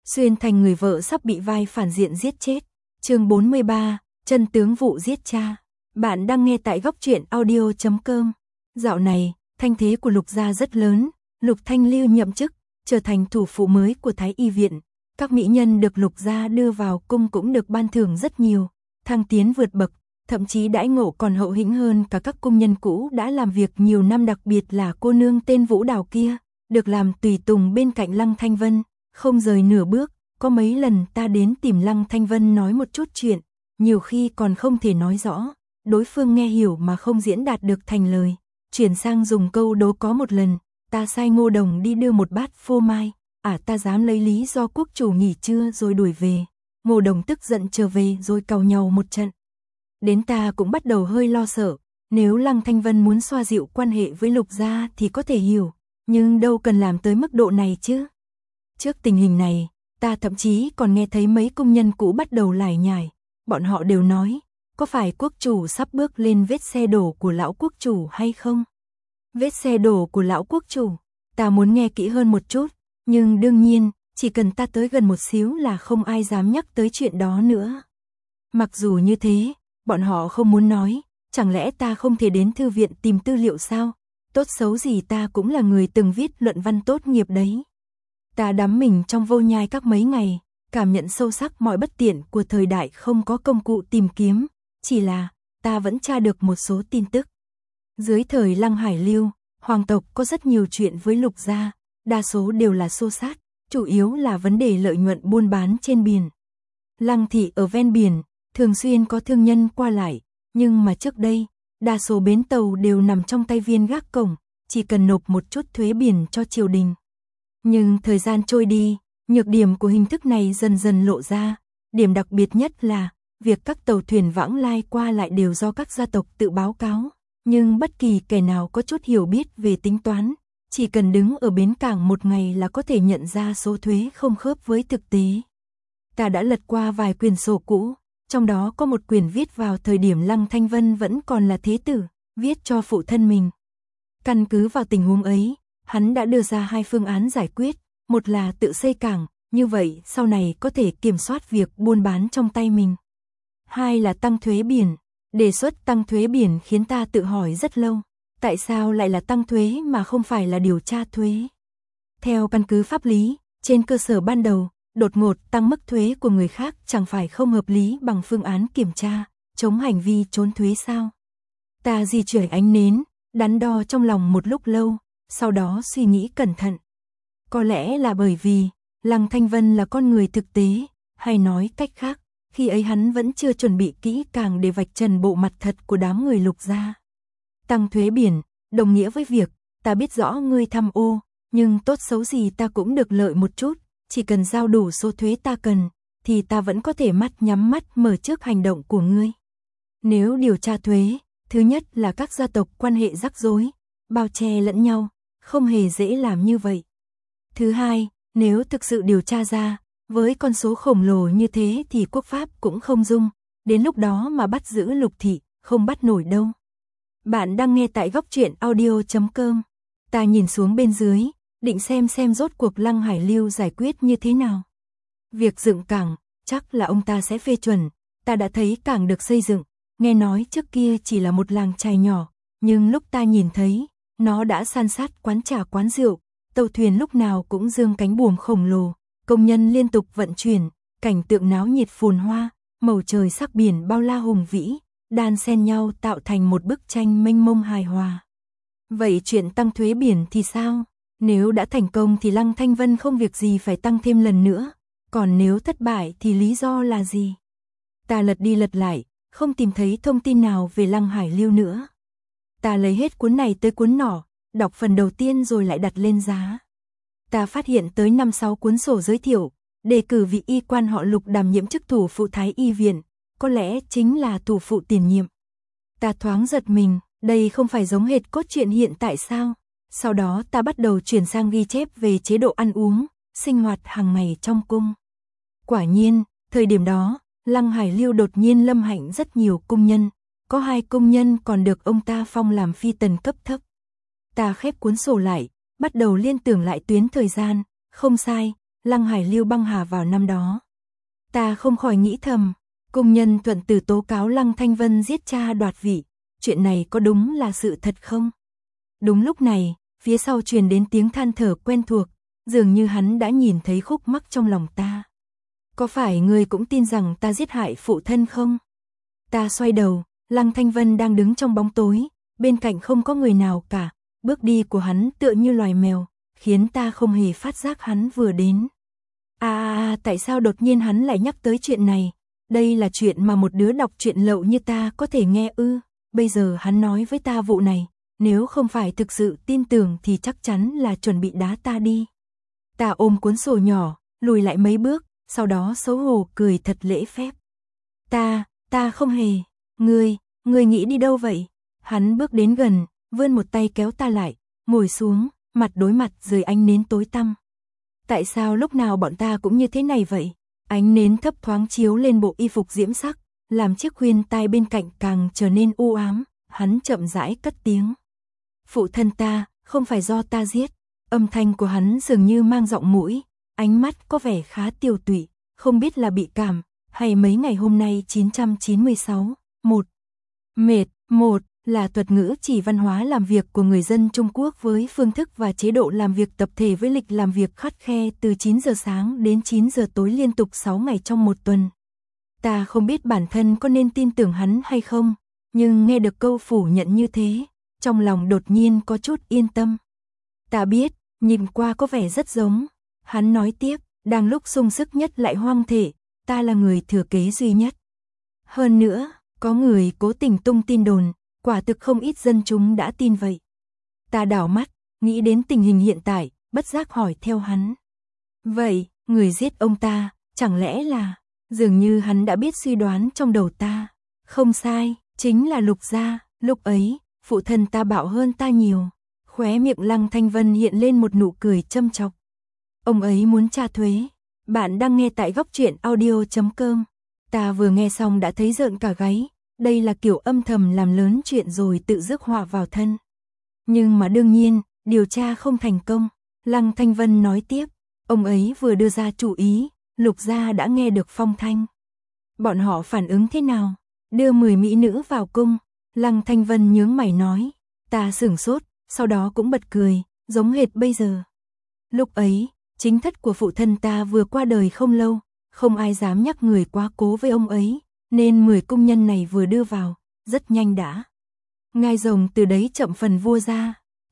Xuyên thành người vợ sắp bị vai phản diện giết chết. Chương 43, chân tướng vụ giết cha. Bạn đang nghe tại goctruyện.audio.com. Dạo này, thanh thế của Lục gia rất lớn, Lục Thanh Lưu nhậm chức, trở thành thủ phụ mới của Thái Y viện. Các mỹ nhân được Lục gia đưa vào cung cũng được ban thưởng rất nhiều, thăng tiến vượt bậc, thậm chí đãi ngộ còn hậu hĩnh hơn cả các cung nhân cũ đã làm việc nhiều năm, đặc biệt là cô nương tên Vũ Đào kia, được làm tùy tùng bên cạnh Lăng Thanh Vân, không rời nửa bước. Có mấy lần ta đến tìm Lăng Thanh Vân nói một chút chuyện, nhiều khi còn không thể nói rõ, đối phương nghe hiểu mà không diễn đạt được thành lời. Chuyển sang dùng câu đố, có một lần, ta sai Ngô Đồng đi đưa một bát phô mai, ta dám lấy lý do quốc chủ nghỉ trưa rồi đuổi về. Ngô Đồng tức giận trở về rồi càu nhau một trận. Đến ta cũng bắt đầu hơi lo sợ, nếu Lăng Thanh Vân muốn xoa dịu quan hệ với Lục gia thì có thể hiểu, nhưng đâu cần làm tới mức độ này chứ. Trước tình hình này, ta thậm chí còn nghe thấy mấy công nhân cũ bắt đầu lải nhải, bọn họ đều nói, có phải quốc chủ sắp bước lên vết xe đổ của lão quốc chủ hay không? Vết xe đổ của lão quốc chủ, ta muốn nghe kỹ hơn một chút, nhưng đương nhiên, chỉ cần ta tới gần một xíu là không ai dám nhắc tới chuyện đó nữa. Mặc dù như thế, bọn họ không muốn nói, chẳng lẽ ta không thể đến thư viện tìm tư liệu sao? Tốt xấu gì ta cũng là người từng viết luận văn tốt nghiệp đấy. Ta đắm mình trong vô nhai các mấy ngày, cảm nhận sâu sắc mọi bất tiện của thời đại không có công cụ tìm kiếm, chỉ là ta vẫn tra được một số tin tức. Dưới thời Lăng Hải Lưu, hoàng tộc có rất nhiều chuyện với Lục gia, đa số đều là xô xát, chủ yếu là vấn đề lợi nhuận buôn bán trên biển. Lăng thị ở ven biển, thường xuyên có thương nhân qua lại, nhưng mà trước đây, đa số bến tàu đều nằm trong tay viên gác cổng, chỉ cần nộp một chút thuế biển cho triều đình. Nhưng thời gian trôi đi, nhược điểm của hình thức này dần dần lộ ra, điểm đặc biệt nhất là việc các tàu thuyền vãng lai qua lại đều do các gia tộc tự báo cáo, nhưng bất kỳ kẻ nào có chút hiểu biết về tính toán, chỉ cần đứng ở bến cảng một ngày là có thể nhận ra số thuế không khớp với thực tế. Ta đã lật qua vài quyển sổ cũ, trong đó có một quyển viết vào thời điểm Lăng Thanh Vân vẫn còn là thế tử, viết cho phụ thân mình. Căn cứ vào tình huống ấy, hắn đã đưa ra hai phương án giải quyết, một là tự xây cảng, như vậy sau này có thể kiểm soát việc buôn bán trong tay mình. Hai là tăng thuế biển. Đề xuất tăng thuế biển khiến ta tự hỏi rất lâu, tại sao lại là tăng thuế mà không phải là điều tra thuế? Theo căn cứ pháp lý, trên cơ sở ban đầu, đột ngột tăng mức thuế của người khác chẳng phải không hợp lý bằng phương án kiểm tra, chống hành vi trốn thuế sao? Ta di chuyển ánh nến, đắn đo trong lòng một lúc lâu, sau đó suy nghĩ cẩn thận. Có lẽ là bởi vì Lăng Thanh Vân là con người thực tế, hay nói cách khác, khi ấy hắn vẫn chưa chuẩn bị kỹ càng để vạch trần bộ mặt thật của đám người Lục gia. Tăng thuế biển, đồng nghĩa với việc, ta biết rõ ngươi tham ô, nhưng tốt xấu gì ta cũng được lợi một chút, chỉ cần giao đủ số thuế ta cần, thì ta vẫn có thể mắt nhắm mắt mở trước hành động của ngươi. Nếu điều tra thuế, thứ nhất là các gia tộc quan hệ rắc rối, bao che lẫn nhau, không hề dễ làm như vậy. Thứ hai, nếu thực sự điều tra ra, với con số khổng lồ như thế thì quốc pháp cũng không dung, đến lúc đó mà bắt giữ Lục thị, không bắt nổi đâu. Bạn đang nghe tại goctruyện.audio.com. Ta nhìn xuống bên dưới, định xem rốt cuộc Lăng Hải Lưu giải quyết như thế nào. Việc dựng cảng, chắc là ông ta sẽ phê chuẩn, ta đã thấy cảng được xây dựng, nghe nói trước kia chỉ là một làng chài nhỏ, nhưng lúc ta nhìn thấy, nó đã san sát quán trà quán rượu, tàu thuyền lúc nào cũng dương cánh buồm khổng lồ, công nhân liên tục vận chuyển, cảnh tượng náo nhiệt phồn hoa, màu trời sắc biển bao la hùng vĩ, đan xen nhau tạo thành một bức tranh mênh mông hài hòa. Vậy chuyện tăng thuế biển thì sao? Nếu đã thành công thì Lăng Thanh Vân không việc gì phải tăng thêm lần nữa, còn nếu thất bại thì lý do là gì? Ta lật đi lật lại, không tìm thấy thông tin nào về Lăng Hải Lưu nữa. Ta lấy hết cuốn này tới cuốn nọ, đọc phần đầu tiên rồi lại đặt lên giá. Ta phát hiện tới 5-6 cuốn sổ giới thiệu, đề cử vị y quan họ Lục đảm nhiệm chức thủ phụ Thái Y viện, có lẽ chính là thủ phụ tiền nhiệm. Ta thoáng giật mình, đây không phải giống hệt cốt truyện hiện tại sao? Sau đó ta bắt đầu chuyển sang ghi chép về chế độ ăn uống, sinh hoạt hàng ngày trong cung. Quả nhiên, thời điểm đó, Lăng Hải Lưu đột nhiên lâm hạnh rất nhiều cung nhân, có 2 cung nhân còn được ông ta phong làm phi tần cấp thấp. Ta khép cuốn sổ lại, bắt đầu liên tưởng lại tuyến thời gian, không sai, Lăng Hải Lưu Băng Hà vào năm đó. Ta không khỏi nghĩ thầm, cung nhân Thuận Tử tố cáo Lăng Thanh Vân giết cha đoạt vị, chuyện này có đúng là sự thật không? Đúng lúc này, phía sau truyền đến tiếng than thở quen thuộc, dường như hắn đã nhìn thấy khúc mắc trong lòng ta. Có phải ngươi cũng tin rằng ta giết hại phụ thân không? Ta xoay đầu, Lăng Thanh Vân đang đứng trong bóng tối, bên cạnh không có người nào cả, bước đi của hắn tựa như loài mèo, khiến ta không hề phát giác hắn vừa đến. Tại sao đột nhiên hắn lại nhắc tới chuyện này? Đây là chuyện mà một đứa đọc truyện lậu như ta có thể nghe ư? Bây giờ hắn nói với ta vụ này, nếu không phải thực sự tin tưởng thì chắc chắn là chuẩn bị đá ta đi. Ta ôm cuốn sổ nhỏ, lùi lại mấy bước, sau đó xấu hổ cười thật lễ phép. Ta không hề, ngươi nghĩ đi đâu vậy? Hắn bước đến gần, vươn một tay kéo ta lại, ngồi xuống, mặt đối mặt dưới ánh nến tối tăm. Tại sao lúc nào bọn ta cũng như thế này vậy? Ánh nến thấp thoáng chiếu lên bộ y phục diễm sắc, làm chiếc khuyên tai bên cạnh càng trở nên u ám, hắn chậm rãi cất tiếng. Phụ thân ta, không phải do ta giết. Âm thanh của hắn dường như mang giọng mũi, ánh mắt có vẻ khá tiêu tụy, không biết là bị cảm, hay mấy ngày hôm nay 996, một là thuật ngữ chỉ văn hóa làm việc của người dân Trung Quốc với phương thức và chế độ làm việc tập thể với lịch làm việc khắt khe từ 9 giờ sáng đến 9 giờ tối liên tục 6 ngày trong một tuần. Ta không biết bản thân có nên tin tưởng hắn hay không, nhưng nghe được câu phủ nhận như thế, trong lòng đột nhiên có chút yên tâm. Ta biết, nhìn qua có vẻ rất giống. Hắn nói tiếp, đang lúc sung sức nhất lại hoang thể, ta là người thừa kế duy nhất. Hơn nữa, có người cố tình tung tin đồn, quả thực không ít dân chúng đã tin vậy. Ta đảo mắt, nghĩ đến tình hình hiện tại, bất giác hỏi theo hắn. Vậy, người giết ông ta, chẳng lẽ là... Dường như hắn đã biết suy đoán trong đầu ta. Không sai, chính là Lục Gia. Lúc ấy, phụ thân ta bạo hơn ta nhiều. Khóe miệng Lăng Thanh Vân hiện lên một nụ cười châm chọc. Ông ấy muốn tra thuế. Bạn đang nghe tại góc truyện audio.com. Ta vừa nghe xong đã thấy rợn cả gáy. Đây là kiểu âm thầm làm lớn chuyện rồi tự rước họa vào thân. Nhưng mà đương nhiên, điều tra không thành công. Lăng Thanh Vân nói tiếp. Ông ấy vừa đưa ra chủ ý, Lục Gia đã nghe được phong thanh. Bọn họ phản ứng thế nào? Đưa 10 mỹ nữ vào cung. Lăng Thanh Vân nhướng mày nói. Ta sửng sốt, sau đó cũng bật cười, giống hệt bây giờ. Lúc ấy, chính thất của phụ thân ta vừa qua đời không lâu, không ai dám nhắc người quá cố với ông ấy, nên 10 công nhân này vừa đưa vào, rất nhanh đã. Ngai rồng từ đấy chậm phần vua ra.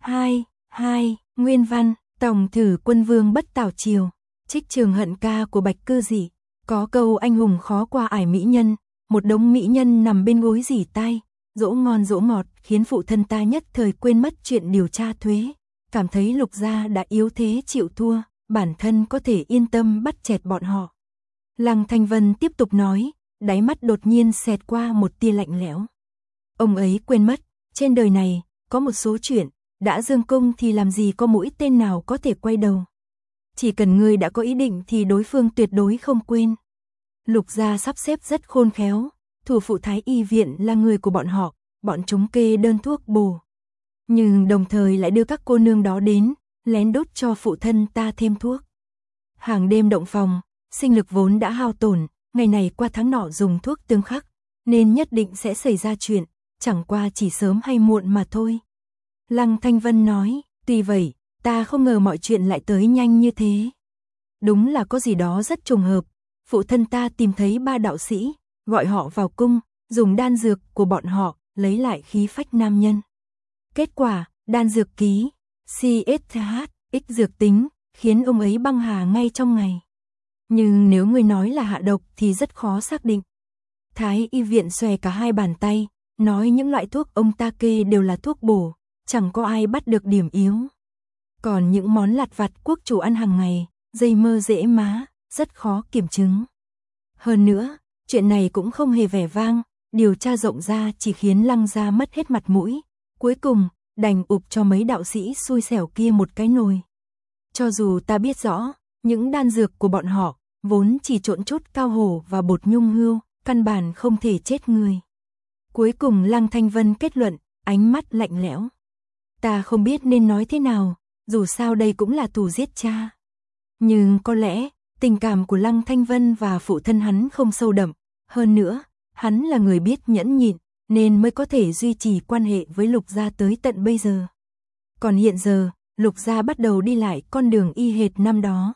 2. Nguyên văn, tổng thử quân vương bất tảo triều. Trích Trường Hận ca của Bạch Cư Dị, có câu anh hùng khó qua ải mỹ nhân, một đống mỹ nhân nằm bên gối rỉ tai, dỗ ngon dỗ ngọt, khiến phụ thân ta nhất thời quên mất chuyện điều tra thuế, cảm thấy Lục Gia đã yếu thế chịu thua, bản thân có thể yên tâm bắt chẹt bọn họ. Lăng Thanh Vân tiếp tục nói, đáy mắt đột nhiên xẹt qua một tia lạnh lẽo. Ông ấy quên mất, trên đời này, có một số chuyện, đã dương cung thì làm gì có mũi tên nào có thể quay đầu. Chỉ cần ngươi đã có ý định thì đối phương tuyệt đối không quên. Lục Gia sắp xếp rất khôn khéo, thủ phụ Thái Y viện là người của bọn họ, bọn chúng kê đơn thuốc bổ. Nhưng đồng thời lại đưa các cô nương đó đến, lén đốt cho phụ thân ta thêm thuốc. Hàng đêm động phòng, sinh lực vốn đã hao tổn, ngày này qua tháng nọ dùng thuốc tương khắc, nên nhất định sẽ xảy ra chuyện, chẳng qua chỉ sớm hay muộn mà thôi. Lăng Thanh Vân nói, tuy vậy, ta không ngờ mọi chuyện lại tới nhanh như thế. Đúng là có gì đó rất trùng hợp, phụ thân ta tìm thấy 3 đạo sĩ, gọi họ vào cung, dùng đan dược của bọn họ, lấy lại khí phách nam nhân. Kết quả, đan dược ký, CSH, dược tính, khiến ông ấy băng hà ngay trong ngày. Nhưng nếu người nói là hạ độc thì rất khó xác định. Thái Y viện xòe cả hai bàn tay, nói những loại thuốc ông ta kê đều là thuốc bổ, chẳng có ai bắt được điểm yếu. Còn những món lặt vặt quốc chủ ăn hàng ngày, dây mơ dễ má, rất khó kiểm chứng. Hơn nữa, chuyện này cũng không hề vẻ vang, điều tra rộng ra chỉ khiến Lăng Gia mất hết mặt mũi. Cuối cùng, đành ụp cho mấy đạo sĩ xui xẻo kia một cái nồi. Cho dù ta biết rõ, những đan dược của bọn họ, vốn chỉ trộn chút cao hổ và bột nhung hươu, căn bản không thể chết người. Cuối cùng Lăng Thanh Vân kết luận, ánh mắt lạnh lẽo. Ta không biết nên nói thế nào, dù sao đây cũng là thù giết cha. Nhưng có lẽ, tình cảm của Lăng Thanh Vân và phụ thân hắn không sâu đậm. Hơn nữa, hắn là người biết nhẫn nhịn, nên mới có thể duy trì quan hệ với Lục gia tới tận bây giờ. Còn hiện giờ, Lục gia bắt đầu đi lại con đường y hệt năm đó.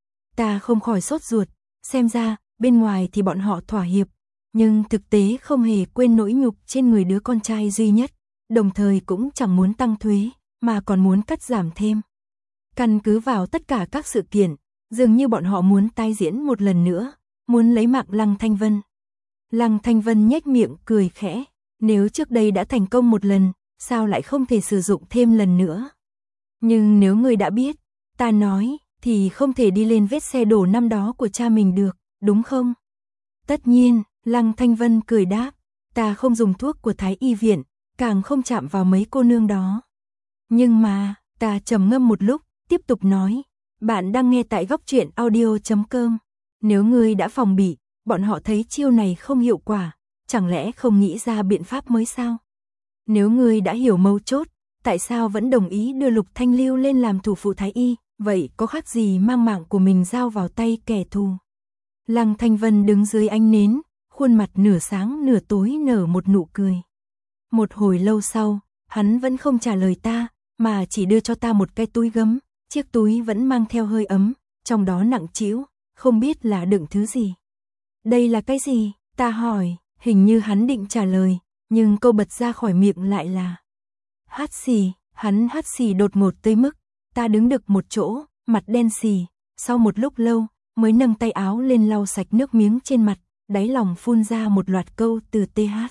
Ta không khỏi sốt ruột, xem ra, bên ngoài thì bọn họ thỏa hiệp, nhưng thực tế không hề quên nỗi nhục trên người đứa con trai duy nhất, đồng thời cũng chẳng muốn tăng thuế, mà còn muốn cắt giảm thêm. Căn cứ vào tất cả các sự kiện, dường như bọn họ muốn tái diễn một lần nữa, muốn lấy mạng Lăng Thanh Vân. Lăng Thanh Vân nhếch miệng cười khẽ, nếu trước đây đã thành công một lần, sao lại không thể sử dụng thêm lần nữa? Nhưng nếu người đã biết, ta nói, thì không thể đi lên vết xe đổ năm đó của cha mình được, đúng không? Tất nhiên, Lăng Thanh Vân cười đáp, ta không dùng thuốc của Thái Y viện, càng không chạm vào mấy cô nương đó. Nhưng mà, ta trầm ngâm một lúc, tiếp tục nói, bạn đang nghe tại góc truyện audio.com. Nếu ngươi đã phòng bị, bọn họ thấy chiêu này không hiệu quả, chẳng lẽ không nghĩ ra biện pháp mới sao? Nếu ngươi đã hiểu mấu chốt, tại sao vẫn đồng ý đưa Lục Thanh Lưu lên làm thủ phụ Thái Y, vậy có khác gì mang mạng của mình giao vào tay kẻ thù? Lăng Thanh Vân đứng dưới ánh nến, khuôn mặt nửa sáng nửa tối nở một nụ cười. Một hồi lâu sau, hắn vẫn không trả lời ta, mà chỉ đưa cho ta một cái túi gấm, chiếc túi vẫn mang theo hơi ấm, trong đó nặng trĩu, không biết là đựng thứ gì. Đây là cái gì? Ta hỏi, hình như hắn định trả lời, nhưng câu bật ra khỏi miệng lại là hắt xì. Hắn hắt xì đột ngột tới mức ta đứng đực một chỗ, mặt đen xì, sau một lúc lâu mới nâng tay áo lên lau sạch nước miếng trên mặt, đáy lòng phun ra một loạt câu từ TH.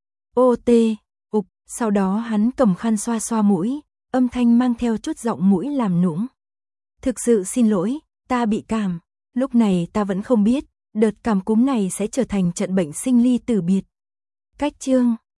OT, ục, sau đó hắn cầm khăn xoa xoa mũi, âm thanh mang theo chút giọng mũi làm nũng. Thực sự xin lỗi, ta bị cảm, lúc này ta vẫn không biết, đợt cảm cúm này sẽ trở thành trận bệnh sinh ly tử biệt. Cách chương